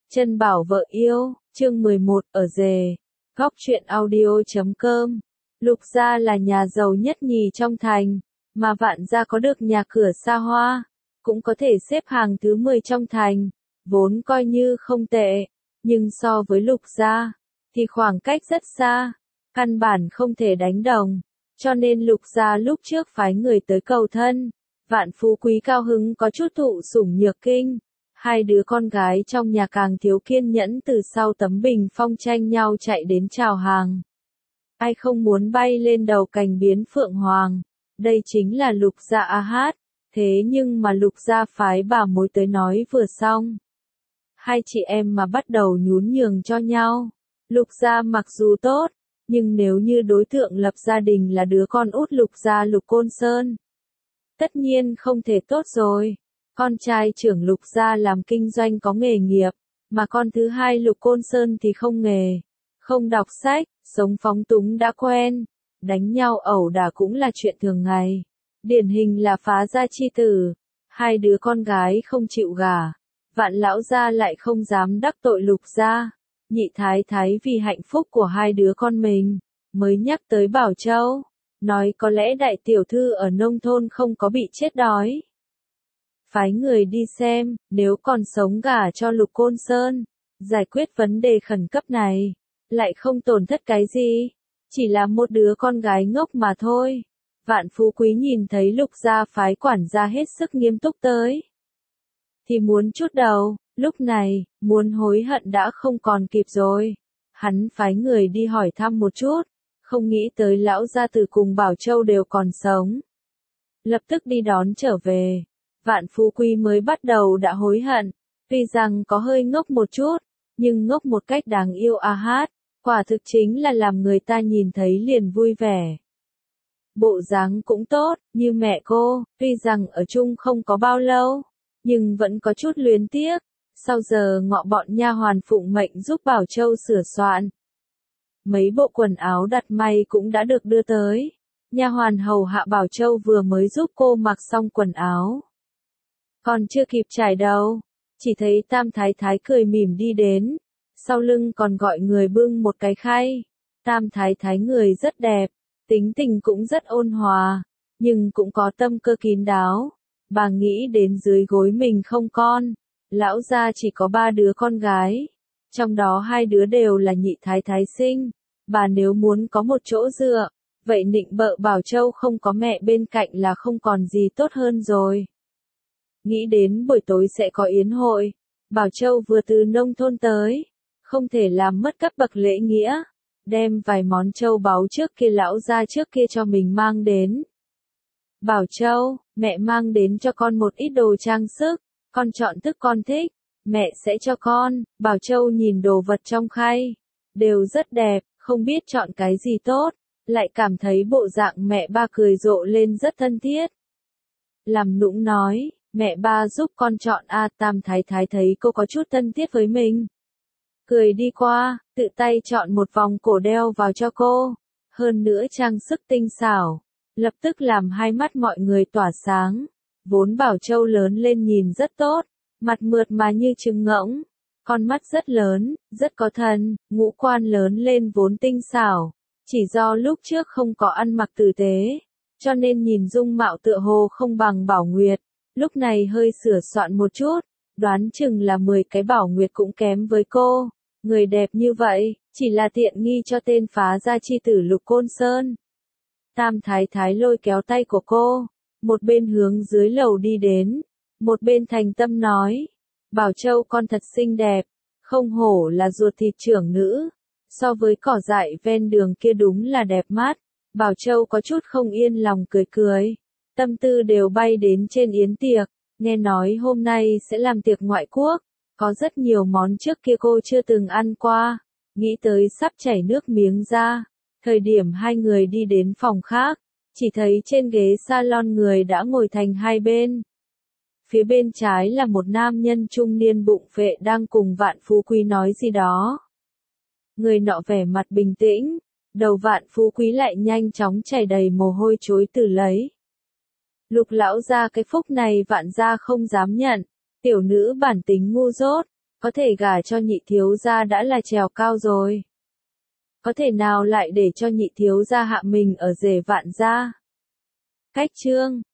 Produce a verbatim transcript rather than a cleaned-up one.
Chân bảo vợ yêu, chương mười một, ở rề. Góc truyện audio chấm com. Lục gia là nhà giàu nhất nhì trong thành, mà Vạn gia có được nhà cửa xa hoa, cũng có thể xếp hàng thứ mười trong thành, vốn coi như không tệ, nhưng so với Lục gia, thì khoảng cách rất xa, căn bản không thể đánh đồng, cho nên Lục gia lúc trước phái người tới cầu thân. Vạn Phú Quý cao hứng có chút thụ sủng nhược kinh. Hai đứa con gái trong nhà càng thiếu kiên nhẫn, từ sau tấm bình phong tranh nhau chạy đến chào hàng. Ai không muốn bay lên đầu cành biến phượng hoàng, đây chính là Lục gia a hát, thế nhưng mà Lục gia phái bà mối tới nói vừa xong. Hai chị em mà bắt đầu nhún nhường cho nhau. Lục gia mặc dù tốt, nhưng nếu như đối tượng lập gia đình là đứa con út Lục gia Lục Côn Sơn, tất nhiên không thể tốt rồi. Con trai trưởng Lục gia làm kinh doanh có nghề nghiệp, mà con thứ hai Lục Côn Sơn thì không nghề, không đọc sách, sống phóng túng đã quen, đánh nhau ẩu đả cũng là chuyện thường ngày. Điển hình là phá gia chi tử, hai đứa con gái không chịu gả, Vạn lão gia lại không dám đắc tội Lục gia. Nhị thái thái vì hạnh phúc của hai đứa con mình, mới nhắc tới Bảo Châu, nói có lẽ đại tiểu thư ở nông thôn không có bị chết đói. Phái người đi xem, nếu còn sống gả cho Lục Côn Sơn, giải quyết vấn đề khẩn cấp này, lại không tổn thất cái gì, chỉ là một đứa con gái ngốc mà thôi. Vạn Phú Quý nhìn thấy Lục gia phái quản gia hết sức nghiêm túc tới, thì muốn chút đầu, lúc này, muốn hối hận đã không còn kịp rồi. Hắn phái người đi hỏi thăm một chút, không nghĩ tới lão gia tử cùng Bảo Châu đều còn sống. Lập tức đi đón trở về. Vạn Phú Quý mới bắt đầu đã hối hận, tuy rằng có hơi ngốc một chút, nhưng ngốc một cách đáng yêu a hát, quả thực chính là làm người ta nhìn thấy liền vui vẻ. Bộ dáng cũng tốt, như mẹ cô, tuy rằng ở chung không có bao lâu, nhưng vẫn có chút luyến tiếc. Sau giờ ngọ bọn nha hoàn phụng mệnh giúp Bảo Châu sửa soạn. Mấy bộ quần áo đặt may cũng đã được đưa tới. Nha hoàn hầu hạ Bảo Châu vừa mới giúp cô mặc xong quần áo. Còn chưa kịp trải đầu, chỉ thấy Tam Thái Thái cười mỉm đi đến, sau lưng còn gọi người bưng một cái khay. Tam Thái Thái người rất đẹp, tính tình cũng rất ôn hòa, nhưng cũng có tâm cơ kín đáo. Bà nghĩ đến dưới gối mình không con, lão gia chỉ có ba đứa con gái, trong đó hai đứa đều là nhị thái thái sinh. Bà nếu muốn có một chỗ dựa, vậy nịnh bợ Bảo Châu không có mẹ bên cạnh là không còn gì tốt hơn rồi. Nghĩ đến buổi tối sẽ có yến hội, Bảo Châu vừa từ nông thôn tới, không thể làm mất cấp bậc lễ nghĩa, đem vài món châu báu trước kia lão gia trước kia cho mình mang đến. Bảo Châu, mẹ mang đến cho con một ít đồ trang sức, con chọn thức con thích, mẹ sẽ cho con. Bảo Châu nhìn đồ vật trong khay, đều rất đẹp, không biết chọn cái gì tốt, lại cảm thấy bộ dạng mẹ ba cười rộ lên rất thân thiết. Làm nũng nói, mẹ ba giúp con chọn a. Tam Thái Thái thấy cô có chút thân thiết với mình, cười đi qua, tự tay chọn một vòng cổ đeo vào cho cô, hơn nữa trang sức tinh xảo, lập tức làm hai mắt mọi người tỏa sáng. Vốn Bảo Châu lớn lên nhìn rất tốt, mặt mượt mà như trứng ngỗng, con mắt rất lớn, rất có thần, ngũ quan lớn lên vốn tinh xảo, chỉ do lúc trước không có ăn mặc tử tế, cho nên nhìn dung mạo tựa hồ không bằng Bảo Nguyệt, lúc này hơi sửa soạn một chút, đoán chừng là mười cái Bảo Nguyệt cũng kém với cô. Người đẹp như vậy, chỉ là tiện nghi cho tên phá gia chi tử Lục Côn Sơn. Tam Thái Thái lôi kéo tay của cô, một bên hướng dưới lầu đi đến, một bên thành tâm nói, Bảo Châu con thật xinh đẹp, không hổ là ruột thịt trưởng nữ, so với cỏ dại ven đường kia đúng là đẹp mắt. Bảo Châu có chút không yên lòng cười cười, tâm tư đều bay đến trên yến tiệc, nghe nói hôm nay sẽ làm tiệc ngoại quốc, có rất nhiều món trước kia cô chưa từng ăn qua, nghĩ tới sắp chảy nước miếng ra. Thời điểm hai người đi đến phòng khác, chỉ thấy trên ghế salon người đã ngồi thành hai bên. Phía bên trái là một nam nhân trung niên bụng phệ đang cùng Vạn Phú Quý nói gì đó. Người nọ vẻ mặt bình tĩnh, đầu Vạn Phú Quý lại nhanh chóng chảy đầy mồ hôi chối từ lấy. Lục lão gia cái phúc này Vạn gia không dám nhận, tiểu nữ bản tính ngu dốt, Có thể gả cho nhị thiếu gia đã là trèo cao rồi. Có thể nào lại để cho nhị thiếu gia hạ mình ở rể Vạn gia? Cách chương